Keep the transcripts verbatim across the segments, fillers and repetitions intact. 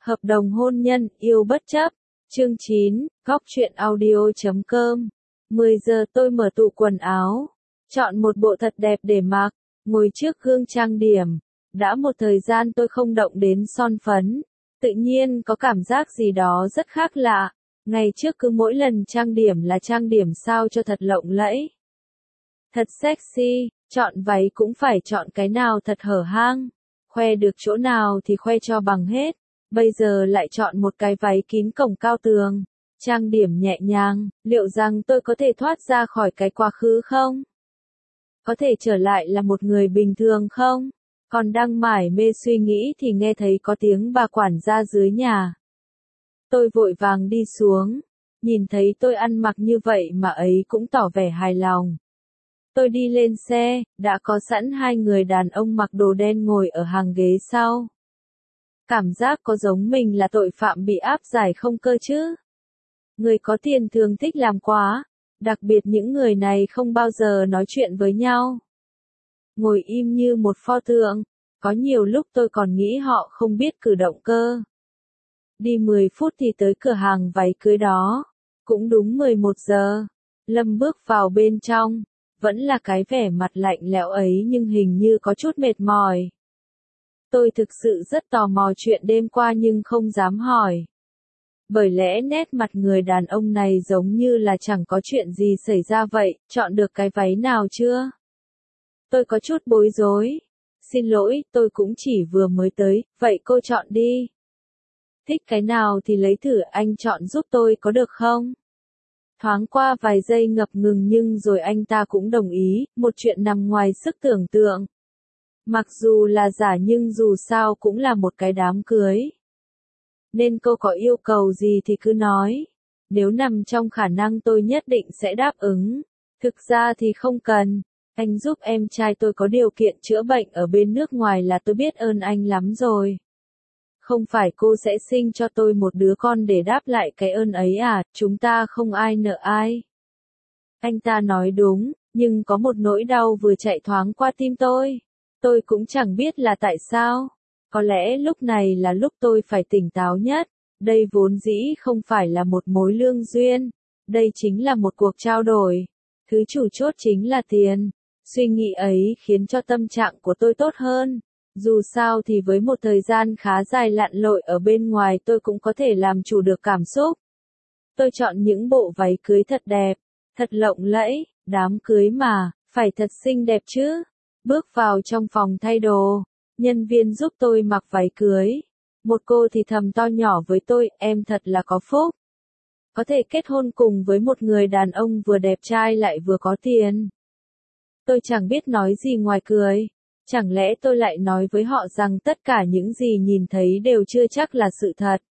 Hợp đồng hôn nhân, yêu bất chấp. Chương chín, góc truyện audio chấm com. mười giờ tôi mở tủ quần áo, chọn một bộ thật đẹp để mặc, ngồi trước gương trang điểm. Đã một thời gian tôi không động đến son phấn, tự nhiên có cảm giác gì đó rất khác lạ. Ngày trước cứ mỗi lần trang điểm là trang điểm sao cho thật lộng lẫy, thật sexy, chọn váy cũng phải chọn cái nào thật hở hang, khoe được chỗ nào thì khoe cho bằng hết. Bây giờ lại chọn một cái váy kín cổng cao tường, trang điểm nhẹ nhàng, liệu rằng tôi có thể thoát ra khỏi cái quá khứ không? Có thể trở lại là một người bình thường không? Còn đang mải mê suy nghĩ thì nghe thấy có tiếng bà quản gia dưới nhà. Tôi vội vàng đi xuống, nhìn thấy tôi ăn mặc như vậy mà ấy cũng tỏ vẻ hài lòng. Tôi đi lên xe, đã có sẵn hai người đàn ông mặc đồ đen ngồi ở hàng ghế sau. Cảm giác có giống mình là tội phạm bị áp giải không cơ chứ? Người có tiền thường thích làm quá, đặc biệt những người này không bao giờ nói chuyện với nhau. Ngồi im như một pho tượng, có nhiều lúc tôi còn nghĩ họ không biết cử động cơ. Đi mười phút thì tới cửa hàng váy cưới đó, cũng đúng mười một giờ. Lâm bước vào bên trong, vẫn là cái vẻ mặt lạnh lẽo ấy nhưng hình như có chút mệt mỏi. Tôi thực sự rất tò mò chuyện đêm qua nhưng không dám hỏi. Bởi lẽ nét mặt người đàn ông này giống như là chẳng có chuyện gì xảy ra vậy, chọn được cái váy nào chưa? Tôi có chút bối rối. Xin lỗi, tôi cũng chỉ vừa mới tới, vậy cô chọn đi. Thích cái nào thì lấy thử, anh chọn giúp tôi có được không? Thoáng qua vài giây ngập ngừng nhưng rồi anh ta cũng đồng ý, một chuyện nằm ngoài sức tưởng tượng. Mặc dù là giả nhưng dù sao cũng là một cái đám cưới. Nên cô có yêu cầu gì thì cứ nói. Nếu nằm trong khả năng tôi nhất định sẽ đáp ứng. Thực ra thì không cần. Anh giúp em trai tôi có điều kiện chữa bệnh ở bên nước ngoài là tôi biết ơn anh lắm rồi. Không phải cô sẽ sinh cho tôi một đứa con để đáp lại cái ơn ấy à, chúng ta không ai nợ ai. Anh ta nói đúng, nhưng có một nỗi đau vừa chạy thoáng qua tim tôi. Tôi cũng chẳng biết là tại sao. Có lẽ lúc này là lúc tôi phải tỉnh táo nhất. Đây vốn dĩ không phải là một mối lương duyên. Đây chính là một cuộc trao đổi. Thứ chủ chốt chính là tiền. Suy nghĩ ấy khiến cho tâm trạng của tôi tốt hơn. Dù sao thì với một thời gian khá dài lặn lội ở bên ngoài tôi cũng có thể làm chủ được cảm xúc. Tôi chọn những bộ váy cưới thật đẹp, thật lộng lẫy, đám cưới mà, phải thật xinh đẹp chứ. Bước vào trong phòng thay đồ, nhân viên giúp tôi mặc váy cưới. Một cô thì thầm to nhỏ với tôi, em thật là có phúc. Có thể kết hôn cùng với một người đàn ông vừa đẹp trai lại vừa có tiền. Tôi chẳng biết nói gì ngoài cười. Chẳng lẽ tôi lại nói với họ rằng tất cả những gì nhìn thấy đều chưa chắc là sự thật.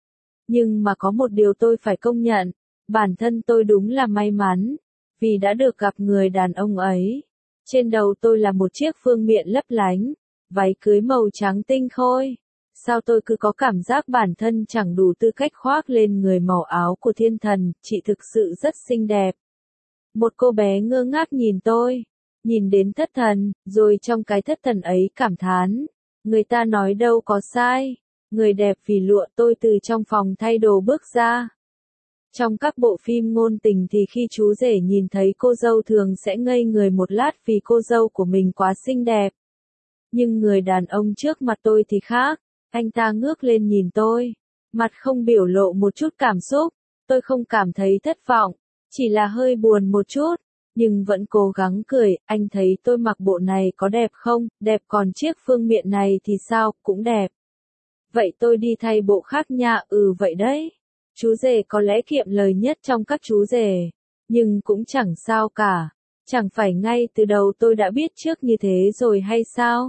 Nhưng mà có một điều tôi phải công nhận, bản thân tôi đúng là may mắn, vì đã được gặp người đàn ông ấy. Trên đầu tôi là một chiếc phương miện lấp lánh, váy cưới màu trắng tinh khôi. Sao tôi cứ có cảm giác bản thân chẳng đủ tư cách khoác lên người màu áo của thiên thần, chị thực sự rất xinh đẹp. Một cô bé ngơ ngác nhìn tôi. Nhìn đến thất thần, rồi trong cái thất thần ấy cảm thán. Người ta nói đâu có sai. Người đẹp vì lụa. Tôi từ trong phòng thay đồ bước ra. Trong các bộ phim ngôn tình thì khi chú rể nhìn thấy cô dâu thường sẽ ngây người một lát vì cô dâu của mình quá xinh đẹp. Nhưng người đàn ông trước mặt tôi thì khác. Anh ta ngước lên nhìn tôi. Mặt không biểu lộ một chút cảm xúc. Tôi không cảm thấy thất vọng. Chỉ là hơi buồn một chút. Nhưng vẫn cố gắng cười, anh thấy tôi mặc bộ này có đẹp không, đẹp còn chiếc phương miện này thì sao, cũng đẹp. Vậy tôi đi thay bộ khác nha, ừ vậy đấy. Chú rể có lẽ kiệm lời nhất trong các chú rể, nhưng cũng chẳng sao cả. Chẳng phải ngay từ đầu tôi đã biết trước như thế rồi hay sao?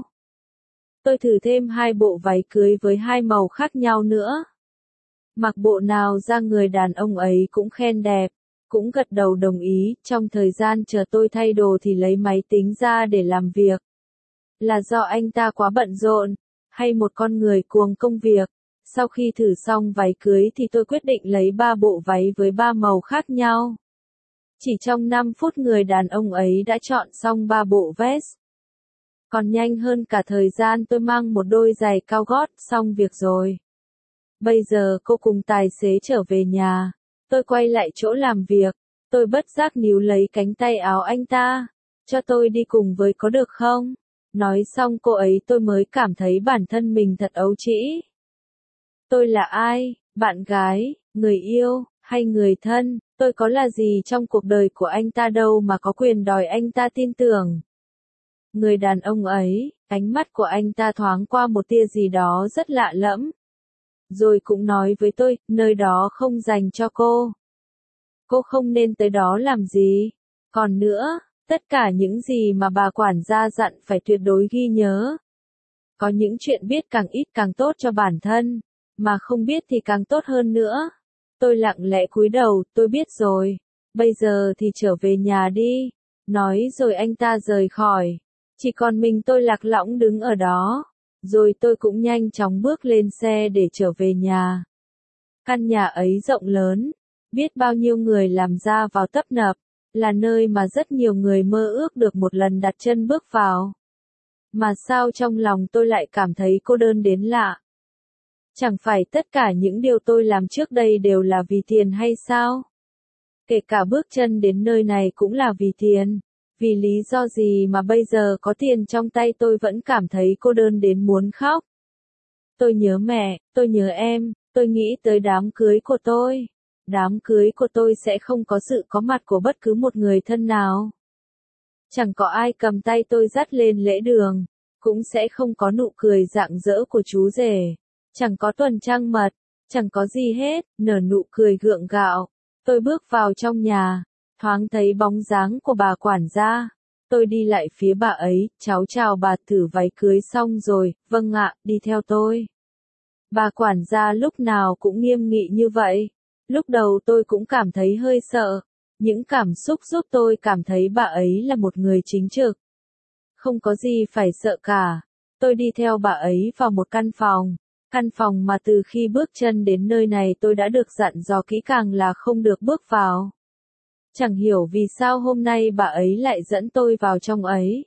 Tôi thử thêm hai bộ váy cưới với hai màu khác nhau nữa. Mặc bộ nào ra người đàn ông ấy cũng khen đẹp. Cũng gật đầu đồng ý, trong thời gian chờ tôi thay đồ thì lấy máy tính ra để làm việc. Là do anh ta quá bận rộn, hay một con người cuồng công việc. Sau khi thử xong váy cưới thì tôi quyết định lấy ba bộ váy với ba màu khác nhau. Chỉ trong năm phút người đàn ông ấy đã chọn xong ba bộ vest. Còn nhanh hơn cả thời gian tôi mang một đôi giày cao gót xong việc rồi. Bây giờ cô cùng tài xế trở về nhà. Tôi quay lại chỗ làm việc. Tôi bất giác níu lấy cánh tay áo anh ta. Cho tôi đi cùng với có được không? Nói xong cô ấy tôi mới cảm thấy bản thân mình thật ấu trĩ. Tôi là ai? Bạn gái, người yêu, hay người thân? Tôi có là gì trong cuộc đời của anh ta đâu mà có quyền đòi anh ta tin tưởng. Người đàn ông ấy, ánh mắt của anh ta thoáng qua một tia gì đó rất lạ lẫm. Rồi cũng nói với tôi, nơi đó không dành cho cô. Cô không nên tới đó làm gì. Còn nữa, tất cả những gì mà bà quản gia dặn phải tuyệt đối ghi nhớ. Có những chuyện biết càng ít càng tốt cho bản thân, mà không biết thì càng tốt hơn nữa. Tôi lặng lẽ cúi đầu, tôi biết rồi. Bây giờ thì trở về nhà đi. Nói rồi anh ta rời khỏi. Chỉ còn mình tôi lạc lõng đứng ở đó. Rồi tôi cũng nhanh chóng bước lên xe để trở về nhà. Căn nhà ấy rộng lớn. Biết bao nhiêu người làm ra vào tấp nập. Là nơi mà rất nhiều người mơ ước được một lần đặt chân bước vào. Mà sao trong lòng tôi lại cảm thấy cô đơn đến lạ? Chẳng phải tất cả những điều tôi làm trước đây đều là vì tiền hay sao? Kể cả bước chân đến nơi này cũng là vì tiền. Vì lý do gì mà bây giờ có tiền trong tay tôi vẫn cảm thấy cô đơn đến muốn khóc? Tôi nhớ mẹ, tôi nhớ em, tôi nghĩ tới đám cưới của tôi. Đám cưới của tôi sẽ không có sự có mặt của bất cứ một người thân nào. Chẳng có ai cầm tay tôi dắt lên lễ đường. Cũng sẽ không có nụ cười rạng rỡ của chú rể. Chẳng có tuần trăng mật. Chẳng có gì hết, nở nụ cười gượng gạo. Tôi bước vào trong nhà. Thoáng thấy bóng dáng của bà quản gia. Tôi đi lại phía bà ấy, cháu chào bà, thử váy cưới xong rồi, vâng ạ, đi theo tôi. Bà quản gia lúc nào cũng nghiêm nghị như vậy. Lúc đầu tôi cũng cảm thấy hơi sợ. Những cảm xúc giúp tôi cảm thấy bà ấy là một người chính trực. Không có gì phải sợ cả. Tôi đi theo bà ấy vào một căn phòng. Căn phòng mà từ khi bước chân đến nơi này tôi đã được dặn dò kỹ càng là không được bước vào. Chẳng hiểu vì sao hôm nay bà ấy lại dẫn tôi vào trong ấy.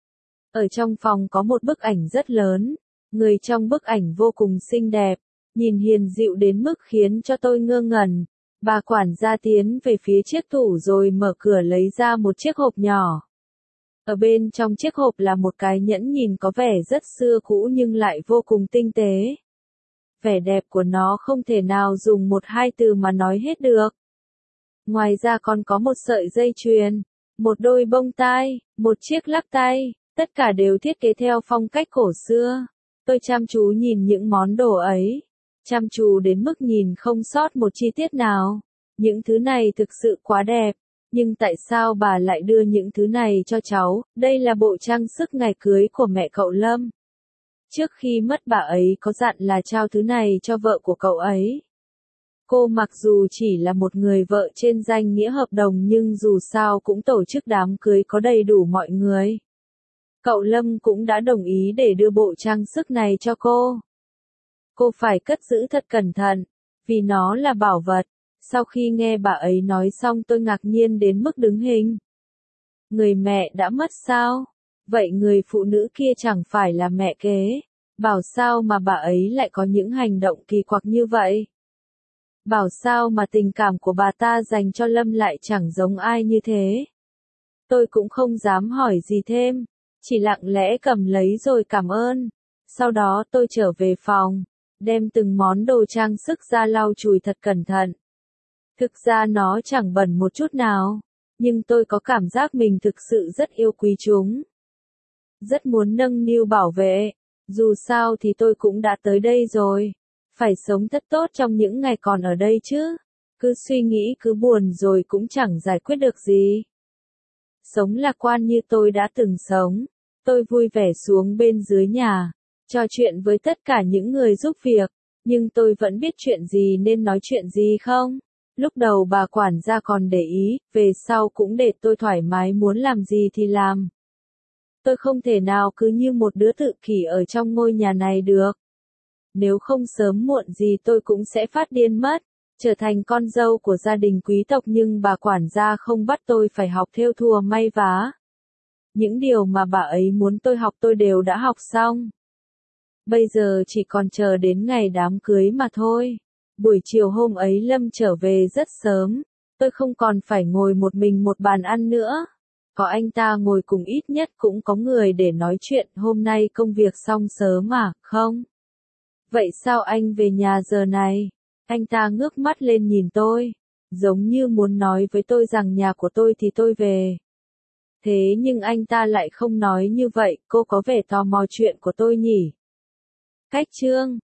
Ở trong phòng có một bức ảnh rất lớn. Người trong bức ảnh vô cùng xinh đẹp. Nhìn hiền dịu đến mức khiến cho tôi ngơ ngẩn. Bà quản gia tiến về phía chiếc tủ rồi mở cửa lấy ra một chiếc hộp nhỏ. Ở bên trong chiếc hộp là một cái nhẫn nhìn có vẻ rất xưa cũ nhưng lại vô cùng tinh tế. Vẻ đẹp của nó không thể nào dùng một hai từ mà nói hết được. Ngoài ra còn có một sợi dây chuyền, một đôi bông tai, một chiếc lắc tay, tất cả đều thiết kế theo phong cách cổ xưa. Tôi chăm chú nhìn những món đồ ấy, chăm chú đến mức nhìn không sót một chi tiết nào. Những thứ này thực sự quá đẹp, nhưng tại sao bà lại đưa những thứ này cho cháu? Đây là bộ trang sức ngày cưới của mẹ cậu Lâm. Trước khi mất bà ấy có dặn là trao thứ này cho vợ của cậu ấy. Cô mặc dù chỉ là một người vợ trên danh nghĩa hợp đồng nhưng dù sao cũng tổ chức đám cưới có đầy đủ mọi người. Cậu Lâm cũng đã đồng ý để đưa bộ trang sức này cho cô. Cô phải cất giữ thật cẩn thận, vì nó là bảo vật. Sau khi nghe bà ấy nói xong tôi ngạc nhiên đến mức đứng hình. Người mẹ đã mất sao? Vậy người phụ nữ kia chẳng phải là mẹ kế? Bảo sao mà bà ấy lại có những hành động kỳ quặc như vậy? Bảo sao mà tình cảm của bà ta dành cho Lâm lại chẳng giống ai như thế? Tôi cũng không dám hỏi gì thêm, chỉ lặng lẽ cầm lấy rồi cảm ơn. Sau đó tôi trở về phòng, đem từng món đồ trang sức ra lau chùi thật cẩn thận. Thực ra nó chẳng bẩn một chút nào, nhưng tôi có cảm giác mình thực sự rất yêu quý chúng. Rất muốn nâng niu bảo vệ, dù sao thì tôi cũng đã tới đây rồi. Phải sống thật tốt trong những ngày còn ở đây chứ. Cứ suy nghĩ cứ buồn rồi cũng chẳng giải quyết được gì. Sống lạc quan như tôi đã từng sống. Tôi vui vẻ xuống bên dưới nhà, trò chuyện với tất cả những người giúp việc. Nhưng tôi vẫn biết chuyện gì nên nói chuyện gì không. Lúc đầu bà quản gia còn để ý, về sau cũng để tôi thoải mái muốn làm gì thì làm. Tôi không thể nào cứ như một đứa tự kỷ ở trong ngôi nhà này được. Nếu không sớm muộn gì tôi cũng sẽ phát điên mất, trở thành con dâu của gia đình quý tộc nhưng bà quản gia không bắt tôi phải học thêu thùa may vá. Những điều mà bà ấy muốn tôi học tôi đều đã học xong. Bây giờ chỉ còn chờ đến ngày đám cưới mà thôi. Buổi chiều hôm ấy Lâm trở về rất sớm, tôi không còn phải ngồi một mình một bàn ăn nữa. Có anh ta ngồi cùng ít nhất cũng có người để nói chuyện, hôm nay công việc xong sớm à, không? Vậy sao anh về nhà giờ này? Anh ta ngước mắt lên nhìn tôi, giống như muốn nói với tôi rằng nhà của tôi thì tôi về. Thế nhưng anh ta lại không nói như vậy, cô có vẻ tò mò chuyện của tôi nhỉ? Cách chương